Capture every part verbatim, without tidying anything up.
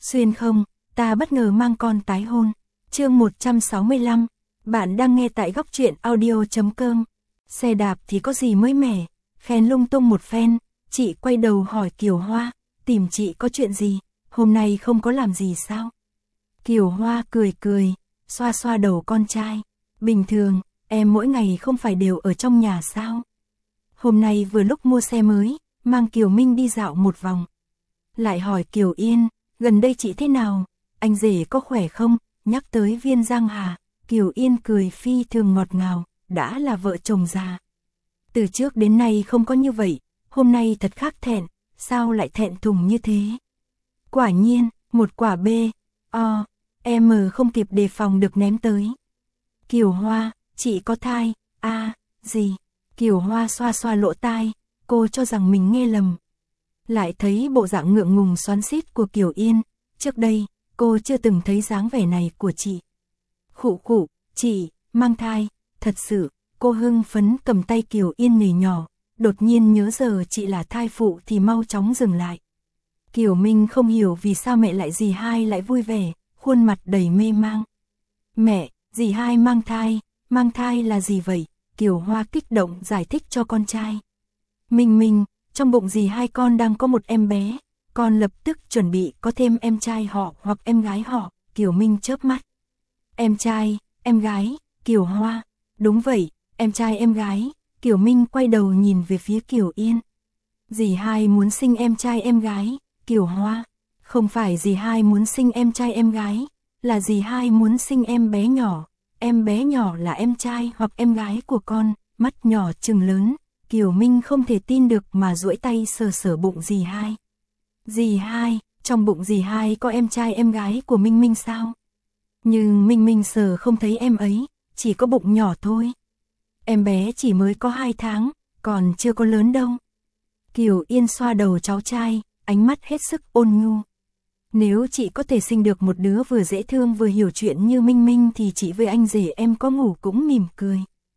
Xuyên không, ta bất ngờ mang con tái hôn. Chương một trăm sáu mươi lăm, bạn đang nghe tại góc truyện audio chấm com. Xe đạp thì có gì mới mẻ, khen lung tung một phen, chị quay đầu hỏi Kiều Hoa, tìm chị có chuyện gì, hôm nay không có làm gì sao? Kiều Hoa cười cười, xoa xoa đầu con trai, bình thường, em mỗi ngày không phải đều ở trong nhà sao? Hôm nay vừa lúc mua xe mới, mang Kiều Minh đi dạo một vòng. Lại hỏi Kiều Yên, gần đây chị thế nào, anh rể có khỏe không? Nhắc tới Viên Giang Hà, Kiều Yên cười phi thường ngọt ngào, đã là vợ chồng già. Từ trước đến nay không có như vậy, hôm nay thật khác thẹn, sao lại thẹn thùng như thế? Quả nhiên, một quả B, O, M không kịp đề phòng được ném tới. Kiều Hoa, chị có thai, a à, gì? Kiều Hoa xoa xoa lỗ tai, cô cho rằng mình nghe lầm. Lại thấy bộ dạng ngượng ngùng xoắn xít của Kiều Yên, trước đây, cô chưa từng thấy dáng vẻ này của chị. Khụ khụ, chị, mang thai, thật sự, cô hưng phấn cầm tay Kiều Yên nhảy nhỏ, đột nhiên nhớ giờ chị là thai phụ thì mau chóng dừng lại. Kiều Minh không hiểu vì sao mẹ lại dì hai lại vui vẻ, khuôn mặt đầy mê mang. Mẹ, dì hai mang thai, mang thai là gì vậy? Kiều Hoa kích động giải thích cho con trai. Minh Minh, trong bụng dì hai con đang có một em bé, con lập tức chuẩn bị có thêm em trai họ hoặc em gái họ. Kiều Minh chớp mắt. Em trai, em gái, Kiều Hoa, đúng vậy, em trai em gái. Kiều Minh quay đầu nhìn về phía Kiều Yên. Dì hai muốn sinh em trai em gái, Kiều Hoa, không phải dì hai muốn sinh em trai em gái, là dì hai muốn sinh em bé nhỏ, em bé nhỏ là em trai hoặc em gái của con. Mắt nhỏ trừng lớn, Kiều Minh không thể tin được mà duỗi tay sờ sờ bụng dì hai. Dì hai, trong bụng dì hai có em trai em gái của Minh Minh sao? Nhưng Minh Minh sờ không thấy em ấy, chỉ có bụng nhỏ thôi. Em bé chỉ mới có hai tháng, còn chưa có lớn đâu. Kiều Yên xoa đầu cháu trai, ánh mắt hết sức ôn nhu. Nếu chị có thể sinh được một đứa vừa dễ thương vừa hiểu chuyện như Minh Minh thì chị với anh rể em có ngủ cũng mỉm cười.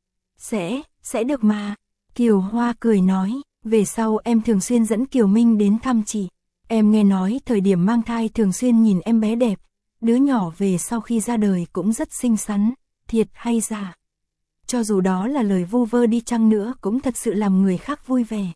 Sẽ, sẽ được mà. Kiều Hoa cười nói, về sau em thường xuyên dẫn Kiều Minh đến thăm chị. Em nghe nói thời điểm mang thai thường xuyên nhìn em bé đẹp, đứa nhỏ về sau khi ra đời cũng rất xinh xắn, thiệt hay giả. Cho dù đó là lời vu vơ đi chăng nữa cũng thật sự làm người khác vui vẻ.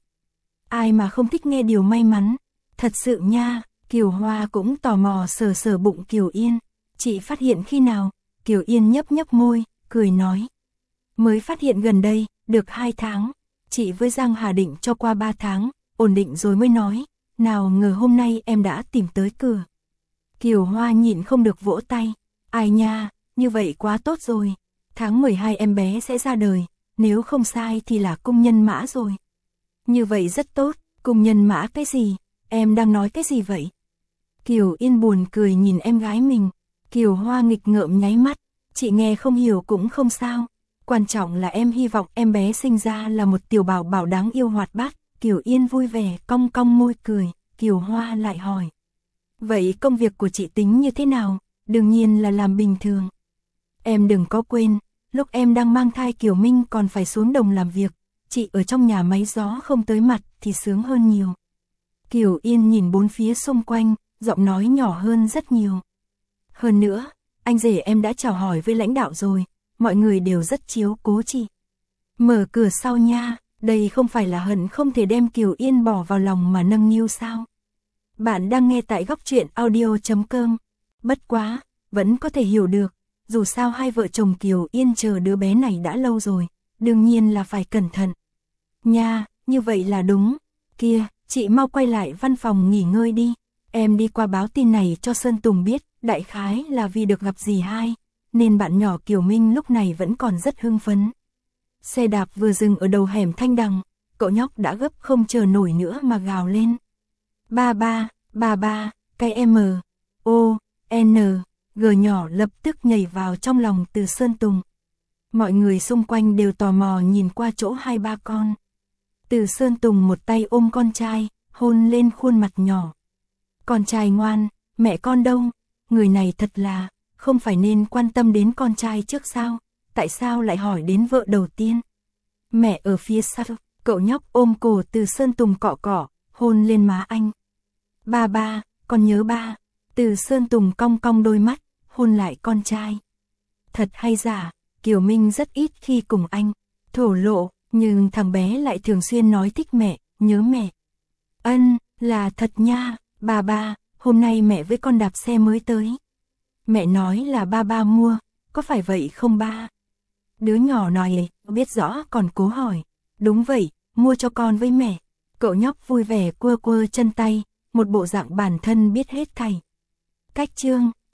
Ai mà không thích nghe điều may mắn, thật sự nha. Kiều Hoa cũng tò mò sờ sờ bụng Kiều Yên. Chị phát hiện khi nào? Kiều Yên nhấp nhấp môi, cười nói. Mới phát hiện gần đây, được hai tháng. Chị với Giang Hà định cho qua ba tháng, ổn định rồi mới nói. Nào ngờ hôm nay em đã tìm tới cửa. Kiều Hoa nhịn không được vỗ tay. Ai nha, như vậy quá tốt rồi. Tháng mười hai em bé sẽ ra đời, nếu không sai thì là cung nhân mã rồi. Như vậy rất tốt, cung nhân mã cái gì? Em đang nói cái gì vậy? Kiều Yên buồn cười nhìn em gái mình. Kiều Hoa nghịch ngợm nháy mắt. Chị nghe không hiểu cũng không sao. Quan trọng là em hy vọng em bé sinh ra là một tiểu bảo bảo đáng yêu hoạt bát. Kiều Yên vui vẻ cong cong môi cười. Kiều Hoa lại hỏi. Vậy công việc của chị tính như thế nào? Đương nhiên là làm bình thường. Em đừng có quên, lúc em đang mang thai Kiều Minh còn phải xuống đồng làm việc. Chị ở trong nhà máy gió không tới mặt thì sướng hơn nhiều. Kiều Yên nhìn bốn phía xung quanh, giọng nói nhỏ hơn rất nhiều. Hơn nữa, anh rể em đã chào hỏi với lãnh đạo rồi, mọi người đều rất chiếu cố chị. Mở cửa sau nha, đây không phải là hận không thể đem Kiều Yên bỏ vào lòng mà nâng niu sao. Bạn đang nghe tại góc truyện audio chấm com. Bất quá, vẫn có thể hiểu được, dù sao hai vợ chồng Kiều Yên chờ đứa bé này đã lâu rồi, đương nhiên là phải cẩn thận. Nha, như vậy là đúng. Kia, chị mau quay lại văn phòng nghỉ ngơi đi. Em đi qua báo tin này cho Sơn Tùng biết, đại khái là vì được gặp dì hai, nên bạn nhỏ Kiều Minh lúc này vẫn còn rất hưng phấn. Xe đạp vừa dừng ở đầu hẻm Thanh Đằng, cậu nhóc đã gấp không chờ nổi nữa mà gào lên. Ba ba, ba ba, cái M, O, N, G nhỏ lập tức nhảy vào trong lòng Từ Sơn Tùng. Mọi người xung quanh đều tò mò nhìn qua chỗ hai ba con. Từ Sơn Tùng một tay ôm con trai, hôn lên khuôn mặt nhỏ. Con trai ngoan, mẹ con đâu? Người này thật là, không phải nên quan tâm đến con trai trước sao? Tại sao lại hỏi đến vợ đầu tiên? Mẹ ở phía sau, cậu nhóc ôm cổ Từ Sơn Tùng cọ cọ, hôn lên má anh. Ba ba, con nhớ ba. Từ Sơn Tùng cong cong đôi mắt, hôn lại con trai. Thật hay giả, Kiều Minh rất ít khi cùng anh thổ lộ, nhưng thằng bé lại thường xuyên nói thích mẹ, nhớ mẹ. Ân, là thật nha, bà ba, hôm nay mẹ với con đạp xe mới tới. Mẹ nói là ba ba mua, có phải vậy không ba? Đứa nhỏ nói biết rõ còn cố hỏi. Đúng vậy, mua cho con với mẹ. Cậu nhóc vui vẻ quơ quơ chân tay, một bộ dạng bản thân biết hết thảy. Cách chương